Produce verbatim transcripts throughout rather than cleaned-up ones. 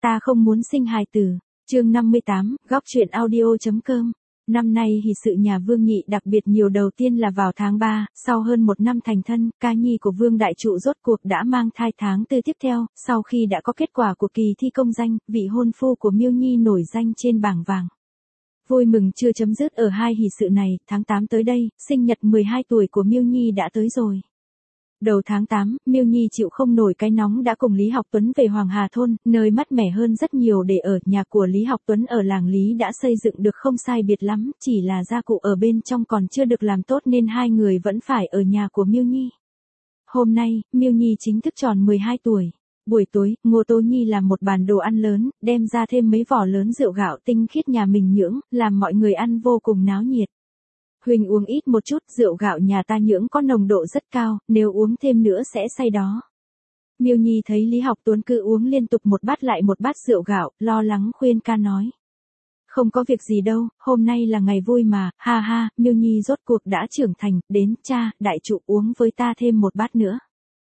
Ta không muốn sinh hài tử. Chương năm mươi tám, góc truyện audio.com. Năm nay hỷ sự nhà Vương Nhị đặc biệt nhiều, đầu tiên là vào tháng ba, sau hơn một năm thành thân, ca nhi của Vương Đại Trụ rốt cuộc đã mang thai tháng tư tiếp theo, sau khi đã có kết quả của kỳ thi công danh, vị hôn phu của Miêu Nhi nổi danh trên bảng vàng. Vui mừng chưa chấm dứt ở hai hỷ sự này, tháng tám tới đây, sinh nhật mười hai tuổi của Miêu Nhi đã tới rồi. Đầu tháng tám, Miêu Nhi chịu không nổi cái nóng đã cùng Lý Học Tuấn về Hoàng Hà thôn, nơi mát mẻ hơn rất nhiều để ở. Nhà của Lý Học Tuấn ở làng Lý đã xây dựng được không sai biệt lắm, chỉ là gia cụ ở bên trong còn chưa được làm tốt nên hai người vẫn phải ở nhà của Miêu Nhi. Hôm nay, Miêu Nhi chính thức tròn mười hai tuổi. Buổi tối, Ngô Tố Nhi làm một bàn đồ ăn lớn, đem ra thêm mấy vỏ lớn rượu gạo tinh khiết nhà mình nhưỡng, làm mọi người ăn vô cùng náo nhiệt. Huynh uống ít một chút, rượu gạo nhà ta nhưỡng có nồng độ rất cao, nếu uống thêm nữa sẽ say đó. Miêu Nhi thấy Lý Học Tuấn cứ uống liên tục một bát lại một bát rượu gạo, lo lắng khuyên can nói. Không có việc gì đâu, hôm nay là ngày vui mà, ha ha, Miêu Nhi rốt cuộc đã trưởng thành, đến, cha, Đại Trụ uống với ta thêm một bát nữa.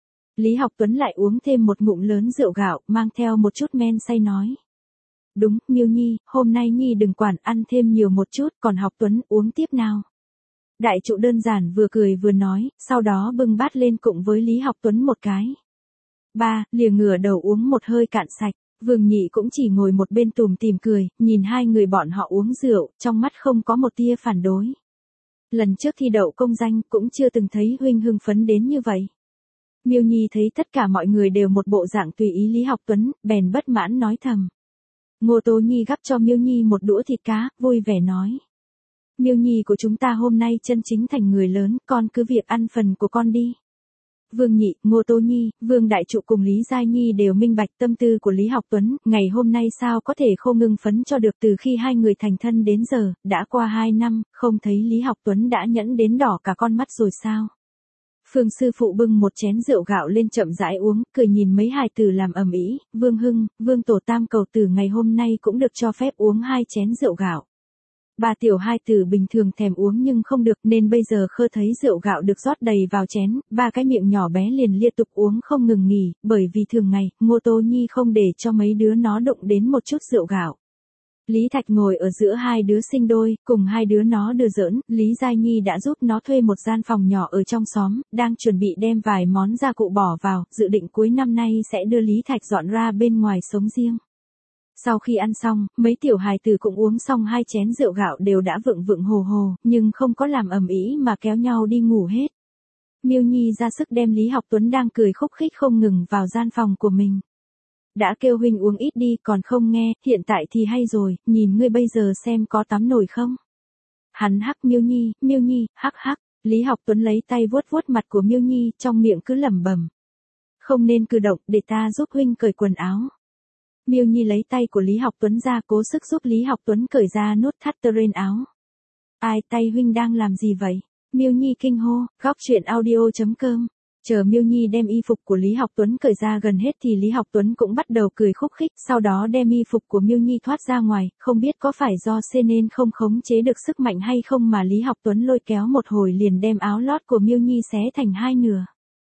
Lý Học Tuấn lại uống thêm một ngụm lớn rượu gạo, mang theo một chút men say nói. Đúng, Miêu Nhi, hôm nay Nhi đừng quản, ăn thêm nhiều một chút, còn Học Tuấn uống tiếp nào. Đại Trụ đơn giản vừa cười vừa nói, sau đó bưng bát lên cùng với Lý Học Tuấn một cái. Ba, lìa ngửa đầu uống một hơi cạn sạch, Vương Nhị cũng chỉ ngồi một bên tùm tìm cười, nhìn hai người bọn họ uống rượu, trong mắt không có một tia phản đối. Lần trước thi đậu công danh cũng chưa từng thấy huynh hưng phấn đến như vậy. Miêu Nhi thấy tất cả mọi người đều một bộ dạng tùy ý Lý Học Tuấn, bèn bất mãn nói thầm. Ngô Tố Nhi gắp cho Miêu Nhi một đũa thịt cá, vui vẻ nói. Miêu Nhi của chúng ta hôm nay chân chính thành người lớn, con cứ việc ăn phần của con đi. Vương Nhị, Ngô Tố Nhi, Vương Đại Trụ cùng Lý Giai Nhi đều minh bạch tâm tư của Lý Học Tuấn, ngày hôm nay sao có thể không ngưng phấn cho được. Từ khi hai người thành thân đến giờ, đã qua hai năm, không thấy Lý Học Tuấn đã nhẫn đến đỏ cả con mắt rồi sao? Phương sư phụ bưng một chén rượu gạo lên chậm rãi uống, cười nhìn mấy hài tử làm ầm ĩ. Vương Hưng, Vương Tổ Tam cầu tử ngày hôm nay cũng được cho phép uống hai chén rượu gạo. Bà tiểu hai tử bình thường thèm uống nhưng không được nên bây giờ khơ thấy rượu gạo được rót đầy vào chén, ba cái miệng nhỏ bé liền liên tục uống không ngừng nghỉ, bởi vì thường ngày, Ngô Tố Nhi không để cho mấy đứa nó đụng đến một chút rượu gạo. Lý Thạch ngồi ở giữa hai đứa sinh đôi, cùng hai đứa nó đùa giỡn, Lý Giai Nhi đã giúp nó thuê một gian phòng nhỏ ở trong xóm, đang chuẩn bị đem vài món gia cụ bỏ vào, dự định cuối năm nay sẽ đưa Lý Thạch dọn ra bên ngoài sống riêng. Sau khi ăn xong, mấy tiểu hài tử cũng uống xong hai chén rượu gạo đều đã vựng vựng hồ hồ, nhưng không có làm ầm ĩ mà kéo nhau đi ngủ hết. Miêu Nhi ra sức đem Lý Học Tuấn đang cười khúc khích không ngừng vào gian phòng của mình. Đã kêu huynh uống ít đi còn không nghe, hiện tại thì hay rồi, nhìn ngươi bây giờ xem có tắm nổi không. Hắn hắc Miêu Nhi, Miêu Nhi, hắc hắc, Lý Học Tuấn lấy tay vuốt vuốt mặt của Miêu Nhi, trong miệng cứ lẩm bẩm. Không nên cử động, để ta giúp huynh cởi quần áo. Miêu Nhi lấy tay của Lý Học Tuấn ra cố sức giúp Lý Học Tuấn cởi ra nút thắt tơ ren áo. Ai, tay huynh đang làm gì vậy? Miêu Nhi kinh hô, góc truyện audio.com. Chờ Miêu Nhi đem y phục của Lý Học Tuấn cởi ra gần hết thì Lý Học Tuấn cũng bắt đầu cười khúc khích, sau đó đem y phục của Miêu Nhi thoát ra ngoài, không biết có phải do xê nên không khống chế được sức mạnh hay không mà Lý Học Tuấn lôi kéo một hồi liền đem áo lót của Miêu Nhi xé thành hai nửa.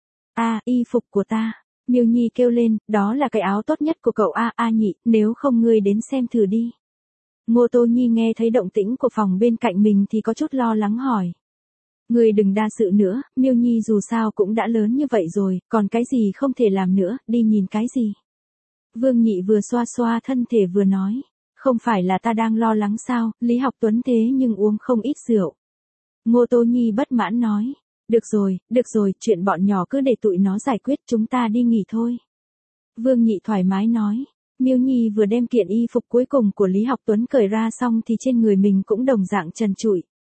A, y phục của ta. Miêu Nhi kêu lên, đó là cái áo tốt nhất của cậu A A Nhị, nếu không ngươi đến xem thử đi. Ngô Tố Nhi nghe thấy động tĩnh của phòng bên cạnh mình thì có chút lo lắng hỏi. Ngươi đừng đa sự nữa, Miêu Nhi dù sao cũng đã lớn như vậy rồi, còn cái gì không thể làm nữa, đi nhìn cái gì. Vương Nhị vừa xoa xoa thân thể vừa nói, không phải là ta đang lo lắng sao, Lý Học Tuấn thế nhưng uống không ít rượu. Ngô Tố Nhi bất mãn nói. Được rồi, được rồi, chuyện bọn nhỏ cứ để tụi nó giải quyết, chúng ta đi nghỉ thôi. Vương Nhị thoải mái nói. Miêu Nhi vừa đem kiện y phục cuối cùng của Lý Học Tuấn cởi ra xong thì trên người mình cũng đồng dạng trần trụi.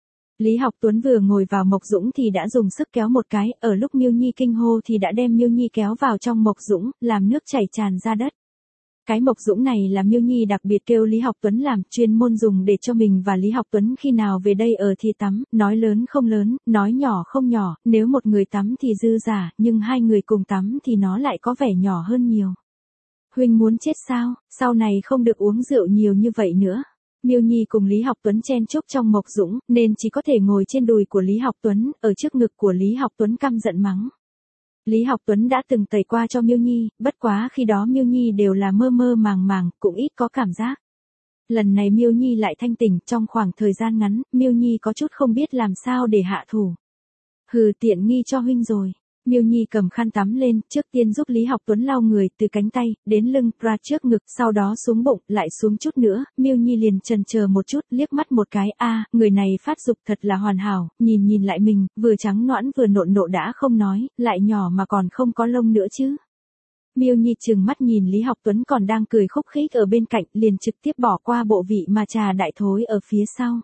Lý Học Tuấn vừa ngồi vào Mộc Dũng thì đã dùng sức kéo một cái, ở lúc Miêu Nhi kinh hô thì đã đem Miêu Nhi kéo vào trong Mộc Dũng, làm nước chảy tràn ra đất. Cái Mộc Dũng này là Miêu Nhi đặc biệt kêu Lý Học Tuấn làm, chuyên môn dùng để cho mình và Lý Học Tuấn khi nào về đây ở thì tắm, nói lớn không lớn, nói nhỏ không nhỏ, nếu một người tắm thì dư giả, nhưng hai người cùng tắm thì nó lại có vẻ nhỏ hơn nhiều. Huynh muốn chết sao, sau này không được uống rượu nhiều như vậy nữa. Miêu Nhi cùng Lý Học Tuấn chen chúc trong Mộc Dũng, nên chỉ có thể ngồi trên đùi của Lý Học Tuấn, ở trước ngực của Lý Học Tuấn căm giận mắng. Lý Học Tuấn đã từng tẩy qua cho Miêu Nhi, bất quá khi đó Miêu Nhi đều là mơ mơ màng màng, cũng ít có cảm giác. Lần này Miêu Nhi lại thanh tỉnh, trong khoảng thời gian ngắn, Miêu Nhi có chút không biết làm sao để hạ thủ. Hừ, tiện nghi cho huynh rồi. Miêu Nhi cầm khăn tắm lên, trước tiên giúp Lý Học Tuấn lau người, từ cánh tay, đến lưng, ra trước ngực, sau đó xuống bụng, lại xuống chút nữa, Miêu Nhi liền chần chờ một chút, liếc mắt một cái, a, người này phát dục thật là hoàn hảo, nhìn nhìn lại mình, vừa trắng nõn vừa nộn nộ đã không nói, lại nhỏ mà còn không có lông nữa chứ. Miêu Nhi trừng mắt nhìn Lý Học Tuấn còn đang cười khúc khích ở bên cạnh, liền trực tiếp bỏ qua bộ vị mà trà đại thối ở phía sau.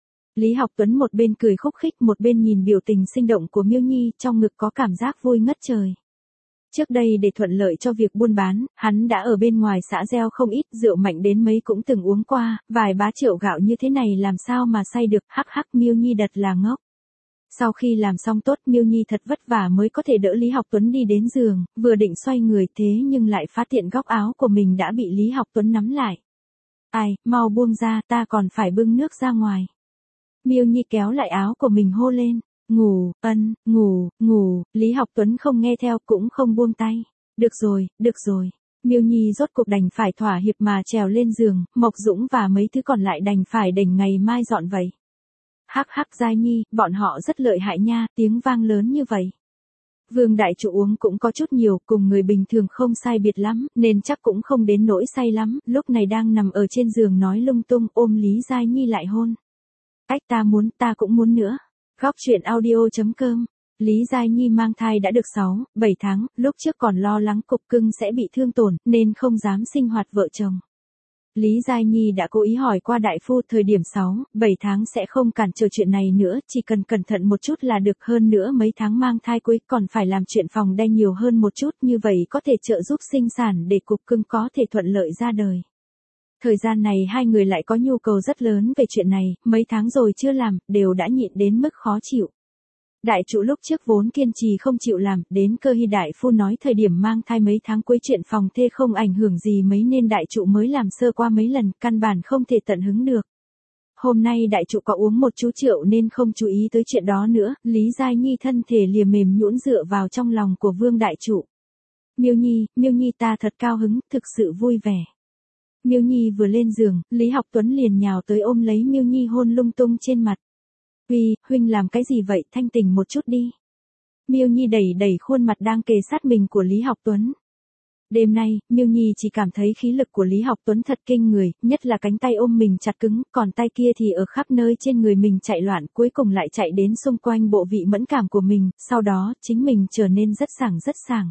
Lý Học Tuấn một bên cười khúc khích một bên nhìn biểu tình sinh động của Miêu Nhi, trong ngực có cảm giác vui ngất trời. Trước đây để thuận lợi cho việc buôn bán, hắn đã ở bên ngoài xã gieo không ít, rượu mạnh đến mấy cũng từng uống qua, vài bá triệu gạo như thế này làm sao mà say được, hắc hắc. Miêu Nhi đật là ngốc. Sau khi làm xong tốt, Miêu Nhi thật vất vả mới có thể đỡ Lý Học Tuấn đi đến giường, vừa định xoay người thế nhưng lại phát hiện góc áo của mình đã bị Lý Học Tuấn nắm lại. Ai, mau buông ra, ta còn phải bưng nước ra ngoài. Miêu Nhi kéo lại áo của mình hô lên, ngủ, ân, ngủ, ngủ, Lý Học Tuấn không nghe theo cũng không buông tay. Được rồi, được rồi. Miêu Nhi rốt cuộc đành phải thỏa hiệp mà trèo lên giường, Mộc Dũng và mấy thứ còn lại đành phải đành ngày mai dọn vậy. Hắc hắc Giai Nhi, bọn họ rất lợi hại nha, tiếng vang lớn như vậy. Vương đại trụ uống cũng có chút nhiều, cùng người bình thường không sai biệt lắm, nên chắc cũng không đến nỗi say lắm, lúc này đang nằm ở trên giường nói lung tung, ôm Lý Giai Nhi lại hôn. Ách, ta muốn, ta cũng muốn nữa. Góc truyện audio.com. Lý Giai Nhi mang thai đã được sáu, bảy tháng, lúc trước còn lo lắng cục cưng sẽ bị thương tổn, nên không dám sinh hoạt vợ chồng. Lý Giai Nhi đã cố ý hỏi qua đại phu thời điểm sáu, bảy tháng sẽ không cản trở chuyện này nữa, chỉ cần cẩn thận một chút là được, hơn nữa mấy tháng mang thai cuối còn phải làm chuyện phòng đay nhiều hơn một chút, như vậy có thể trợ giúp sinh sản để cục cưng có thể thuận lợi ra đời. Thời gian này hai người lại có nhu cầu rất lớn về chuyện này, mấy tháng rồi chưa làm, đều đã nhịn đến mức khó chịu. Đại trụ lúc trước vốn kiên trì không chịu làm, đến Cơ Hy đại phu nói thời điểm mang thai mấy tháng cuối chuyện phòng thê không ảnh hưởng gì mấy nên đại trụ mới làm sơ qua mấy lần, căn bản không thể tận hứng được. Hôm nay đại trụ có uống một chú rượu nên không chú ý tới chuyện đó nữa, Lý Giai Nhi thân thể lìa mềm nhũn dựa vào trong lòng của Vương đại trụ. Miêu Nhi, Miêu Nhi ta thật cao hứng, thực sự vui vẻ. Miêu Nhi vừa lên giường, Lý Học Tuấn liền nhào tới ôm lấy Miêu Nhi hôn lung tung trên mặt. Uy, huynh làm cái gì vậy, thanh tỉnh một chút đi. Miêu Nhi đẩy đẩy khuôn mặt đang kề sát mình của Lý Học Tuấn. Đêm nay, Miêu Nhi chỉ cảm thấy khí lực của Lý Học Tuấn thật kinh người, nhất là cánh tay ôm mình chặt cứng, còn tay kia thì ở khắp nơi trên người mình chạy loạn, cuối cùng lại chạy đến xung quanh bộ vị mẫn cảm của mình, sau đó, chính mình trở nên rất sảng rất sảng.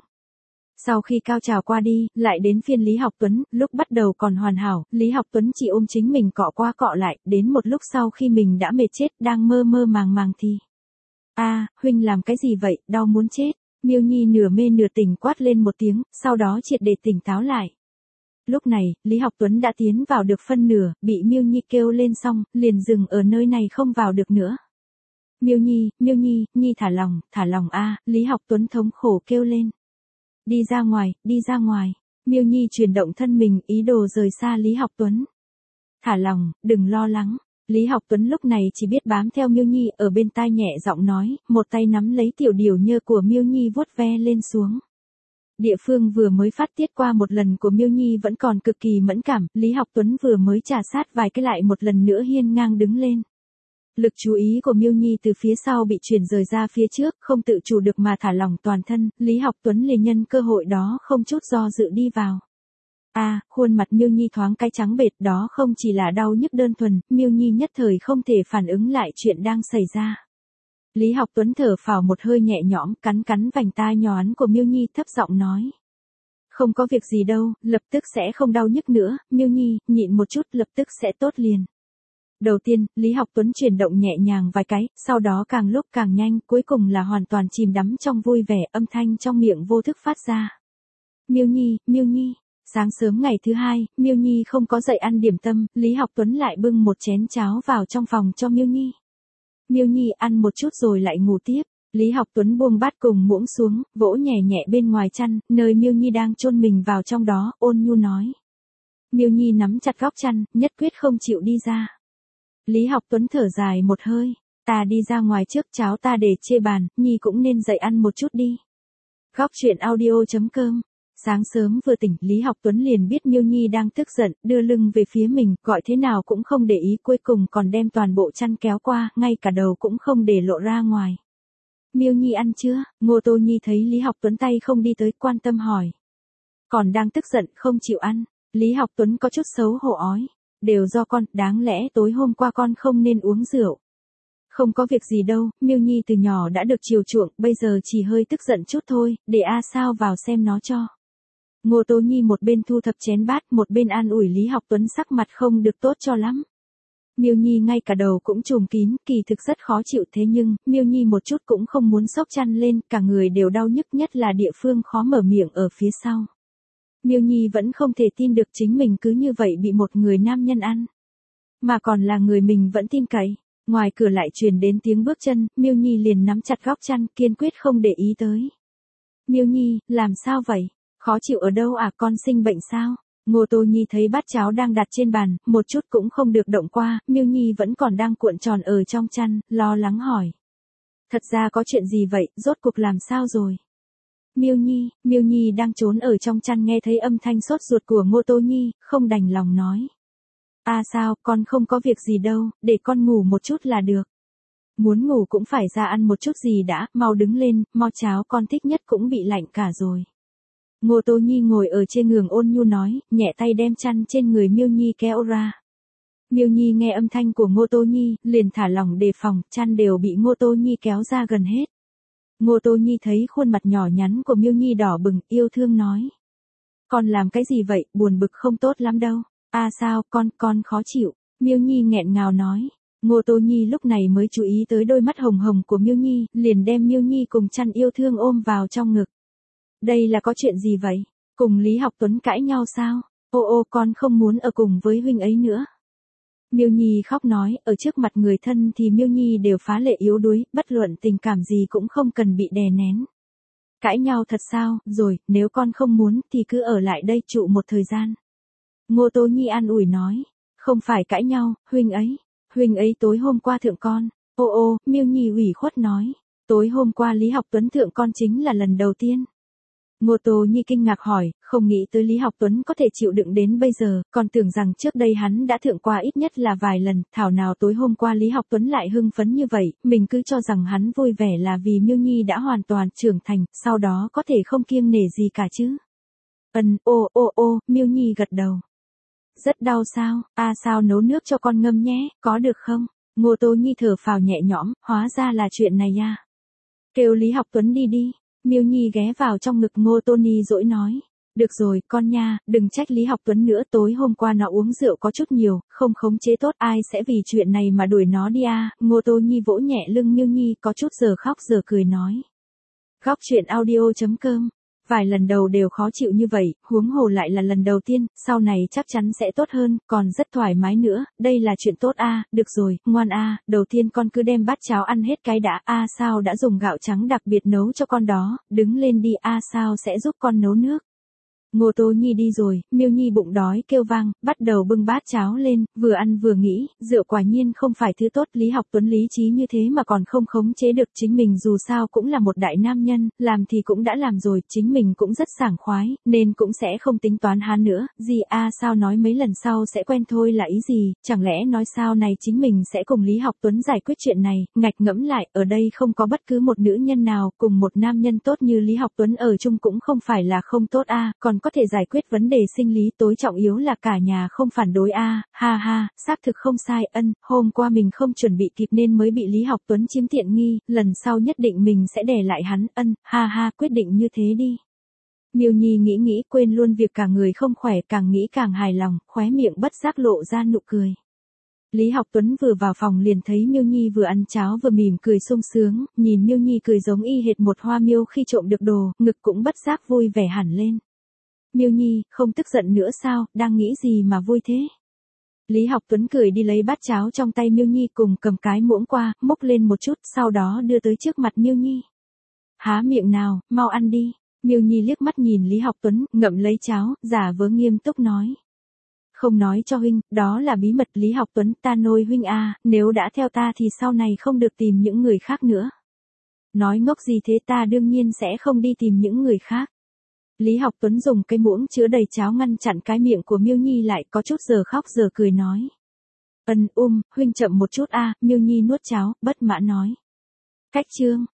Sau khi cao trào qua đi, lại đến phiên Lý Học Tuấn, lúc bắt đầu còn hoàn hảo, Lý Học Tuấn chỉ ôm chính mình cọ qua cọ lại, đến một lúc sau khi mình đã mệt chết, đang mơ mơ màng màng thì. A, huynh làm cái gì vậy, đau muốn chết. Miêu Nhi nửa mê nửa tỉnh quát lên một tiếng, sau đó triệt để tỉnh táo lại. Lúc này, Lý Học Tuấn đã tiến vào được phân nửa, bị Miêu Nhi kêu lên xong, liền dừng ở nơi này không vào được nữa. Miêu Nhi, Miêu Nhi, Nhi thả lòng, thả lòng a, Lý Học Tuấn thống khổ kêu lên. Đi ra ngoài, đi ra ngoài. Miêu Nhi chuyển động thân mình, ý đồ rời xa Lý Học Tuấn. Thả lòng, đừng lo lắng. Lý Học Tuấn lúc này chỉ biết bám theo Miêu Nhi, ở bên tai nhẹ giọng nói, một tay nắm lấy tiểu điều nhơ của Miêu Nhi vuốt ve lên xuống. Địa phương vừa mới phát tiết qua một lần của Miêu Nhi vẫn còn cực kỳ mẫn cảm, Lý Học Tuấn vừa mới trà sát vài cái lại một lần nữa hiên ngang đứng lên. Lực chú ý của Miêu Nhi từ phía sau bị chuyển rời ra phía trước, không tự chủ được mà thả lỏng toàn thân, Lý Học Tuấn liền nhân cơ hội đó không chút do dự đi vào. A, à, khuôn mặt Miêu Nhi thoáng cái trắng bệch, đó không chỉ là đau nhức đơn thuần, Miêu Nhi nhất thời không thể phản ứng lại chuyện đang xảy ra. Lý Học Tuấn thở phào một hơi nhẹ nhõm, cắn cắn vành tai nhón của Miêu Nhi thấp giọng nói. Không có việc gì đâu, lập tức sẽ không đau nhức nữa, Miêu Nhi, nhịn một chút lập tức sẽ tốt liền. Đầu tiên, Lý Học Tuấn chuyển động nhẹ nhàng vài cái, sau đó càng lúc càng nhanh, cuối cùng là hoàn toàn chìm đắm trong vui vẻ, âm thanh trong miệng vô thức phát ra. Miêu Nhi, Miêu Nhi. Sáng sớm ngày thứ hai, Miêu Nhi không có dậy ăn điểm tâm, Lý Học Tuấn lại bưng một chén cháo vào trong phòng cho Miêu Nhi. Miêu Nhi ăn một chút rồi lại ngủ tiếp. Lý Học Tuấn buông bát cùng muỗng xuống, vỗ nhẹ nhẹ bên ngoài chăn, nơi Miêu Nhi đang chôn mình vào trong đó, ôn nhu nói. Miêu Nhi nắm chặt góc chăn, nhất quyết không chịu đi ra. Lý Học Tuấn thở dài một hơi, ta đi ra ngoài trước, cháo ta để chê bàn, Nhi cũng nên dậy ăn một chút đi. Góc chuyện audio chấm com. Sáng sớm vừa tỉnh, Lý Học Tuấn liền biết Miêu Nhi đang tức giận, đưa lưng về phía mình, gọi thế nào cũng không để ý, cuối cùng còn đem toàn bộ chăn kéo qua, ngay cả đầu cũng không để lộ ra ngoài. Miêu Nhi ăn chưa? Ngô Tô Nhi thấy Lý Học Tuấn tay không đi tới, quan tâm hỏi. Còn đang tức giận, không chịu ăn. Lý Học Tuấn có chút xấu hổ ói. Đều do con, đáng lẽ tối hôm qua con không nên uống rượu. Không có việc gì đâu, Miêu Nhi từ nhỏ đã được chiều chuộng, bây giờ chỉ hơi tức giận chút thôi, để A Sao vào xem nó cho. Ngô Tố Nhi một bên thu thập chén bát, một bên an ủi Lý Học Tuấn sắc mặt không được tốt cho lắm. Miêu Nhi ngay cả đầu cũng trùm kín, kỳ thực rất khó chịu, thế nhưng, Miêu Nhi một chút cũng không muốn xốc chăn lên, cả người đều đau nhức, nhất là địa phương khó mở miệng ở phía sau. Miêu Nhi vẫn không thể tin được chính mình cứ như vậy bị một người nam nhân ăn. Mà còn là người mình vẫn tin cậy. Ngoài cửa lại truyền đến tiếng bước chân, Miêu Nhi liền nắm chặt góc chăn, kiên quyết không để ý tới. Miêu Nhi, làm sao vậy? Khó chịu ở đâu à, con sinh bệnh sao? Ngô Tô Nhi thấy bát cháo đang đặt trên bàn, một chút cũng không được động qua, Miêu Nhi vẫn còn đang cuộn tròn ở trong chăn, lo lắng hỏi. Thật ra có chuyện gì vậy, rốt cuộc làm sao rồi? Miêu Nhi, Miêu Nhi đang trốn ở trong chăn nghe thấy âm thanh sốt ruột của Ngô Tô Nhi, không đành lòng nói. À sao, con không có việc gì đâu, để con ngủ một chút là được. Muốn ngủ cũng phải ra ăn một chút gì đã, mau đứng lên, mau cháo con thích nhất cũng bị lạnh cả rồi. Ngô Tô Nhi ngồi ở trên giường ôn nhu nói, nhẹ tay đem chăn trên người Miêu Nhi kéo ra. Miêu Nhi nghe âm thanh của Ngô Tô Nhi, liền thả lỏng đề phòng, chăn đều bị Ngô Tô Nhi kéo ra gần hết. Ngô Tô Nhi thấy khuôn mặt nhỏ nhắn của Miêu Nhi đỏ bừng, yêu thương nói. Con làm cái gì vậy, buồn bực không tốt lắm đâu. À sao, con, con khó chịu. Miêu Nhi nghẹn ngào nói. Ngô Tô Nhi lúc này mới chú ý tới đôi mắt hồng hồng của Miêu Nhi, liền đem Miêu Nhi cùng chăn yêu thương ôm vào trong ngực. Đây là có chuyện gì vậy? Cùng Lý Học Tuấn cãi nhau sao? Ô ô, con không muốn ở cùng với huynh ấy nữa. Miêu Nhi khóc nói, ở trước mặt người thân thì Miêu Nhi đều phá lệ yếu đuối, bất luận tình cảm gì cũng không cần bị đè nén. Cãi nhau thật sao, rồi, nếu con không muốn thì cứ ở lại đây trụ một thời gian. Ngô Tố Nhi an ủi nói, không phải cãi nhau, huynh ấy, huynh ấy tối hôm qua thượng con. Ô ô, Miêu Nhi ủy khuất nói, tối hôm qua Lý Học Tuấn thượng con chính là lần đầu tiên. Ngô Tố Nhi kinh ngạc hỏi, không nghĩ tới Lý Học Tuấn có thể chịu đựng đến bây giờ, còn tưởng rằng trước đây hắn đã thượng qua ít nhất là vài lần, thảo nào tối hôm qua Lý Học Tuấn lại hưng phấn như vậy, mình cứ cho rằng hắn vui vẻ là vì Miêu Nhi đã hoàn toàn trưởng thành, sau đó có thể không kiêng nể gì cả chứ. Ân, ô ô ô, Miêu Nhi gật đầu. Rất đau sao, à sao nấu nước cho con ngâm nhé, có được không? Ngô Tố Nhi thở phào nhẹ nhõm, hóa ra là chuyện này ya. Kêu Lý Học Tuấn đi đi. Miêu Nhi ghé vào trong ngực Ngô Tô Nhi dỗi nói. Được rồi, con nha, đừng trách Lý Học Tuấn nữa, tối hôm qua nó uống rượu có chút nhiều, không khống chế tốt, ai sẽ vì chuyện này mà đuổi nó đi à? Ngô Tô Nhi vỗ nhẹ lưng Miêu Nhi, có chút giờ khóc giờ cười nói. Góc chuyện audio chấm com. Vài lần đầu đều khó chịu như vậy, huống hồ lại là lần đầu tiên, sau này chắc chắn sẽ tốt hơn, còn rất thoải mái nữa, đây là chuyện tốt a, à, được rồi, ngoan a, à, đầu tiên con cứ đem bát cháo ăn hết cái đã, a à, sao đã dùng gạo trắng đặc biệt nấu cho con đó, đứng lên đi, a à, sao sẽ giúp con nấu nước. Ngô Tố Nhi đi rồi, Miêu Nhi bụng đói kêu vang, bắt đầu bưng bát cháo lên, vừa ăn vừa nghĩ, rượu quả nhiên không phải thứ tốt, Lý Học Tuấn lý trí như thế mà còn không khống chế được chính mình, dù sao cũng là một đại nam nhân, làm thì cũng đã làm rồi, chính mình cũng rất sảng khoái, nên cũng sẽ không tính toán hắn nữa, gì a à, sao nói mấy lần sau sẽ quen thôi là ý gì, chẳng lẽ nói sao này chính mình sẽ cùng Lý Học Tuấn giải quyết chuyện này, ngạch ngẫm lại, ở đây không có bất cứ một nữ nhân nào, cùng một nam nhân tốt như Lý Học Tuấn ở chung cũng không phải là không tốt a, à, còn có thể giải quyết vấn đề sinh lý, tối trọng yếu là cả nhà không phản đối a, à, ha ha, xác thực không sai, ân, hôm qua mình không chuẩn bị kịp nên mới bị Lý Học Tuấn chiếm tiện nghi, lần sau nhất định mình sẽ đè lại hắn, ân, ha ha, quyết định như thế đi. Miêu Nhi nghĩ nghĩ quên luôn việc cả người không khỏe, càng nghĩ càng hài lòng, khóe miệng bất giác lộ ra nụ cười. Lý Học Tuấn vừa vào phòng liền thấy Miêu Nhi vừa ăn cháo vừa mỉm cười sung sướng, nhìn Miêu Nhi cười giống y hệt một hoa miêu khi trộm được đồ, ngực cũng bất giác vui vẻ hẳn lên. Miêu Nhi, không tức giận nữa sao, đang nghĩ gì mà vui thế? Lý Học Tuấn cười đi lấy bát cháo trong tay Miêu Nhi cùng cầm cái muỗng qua, múc lên một chút, sau đó đưa tới trước mặt Miêu Nhi. Há miệng nào, mau ăn đi. Miêu Nhi liếc mắt nhìn Lý Học Tuấn, ngậm lấy cháo, giả vờ nghiêm túc nói. Không nói cho huynh, đó là bí mật. Lý Học Tuấn, ta nôi huynh a, nếu đã theo ta thì sau này không được tìm những người khác nữa. Nói ngốc gì thế, ta đương nhiên sẽ không đi tìm những người khác. Lý Học Tuấn dùng cái muỗng chứa đầy cháo ngăn chặn cái miệng của Miêu Nhi lại, có chút giờ khóc giờ cười nói. Ân um, huynh chậm một chút a. Miêu Nhi nuốt cháo, bất mãn nói. Cách chương.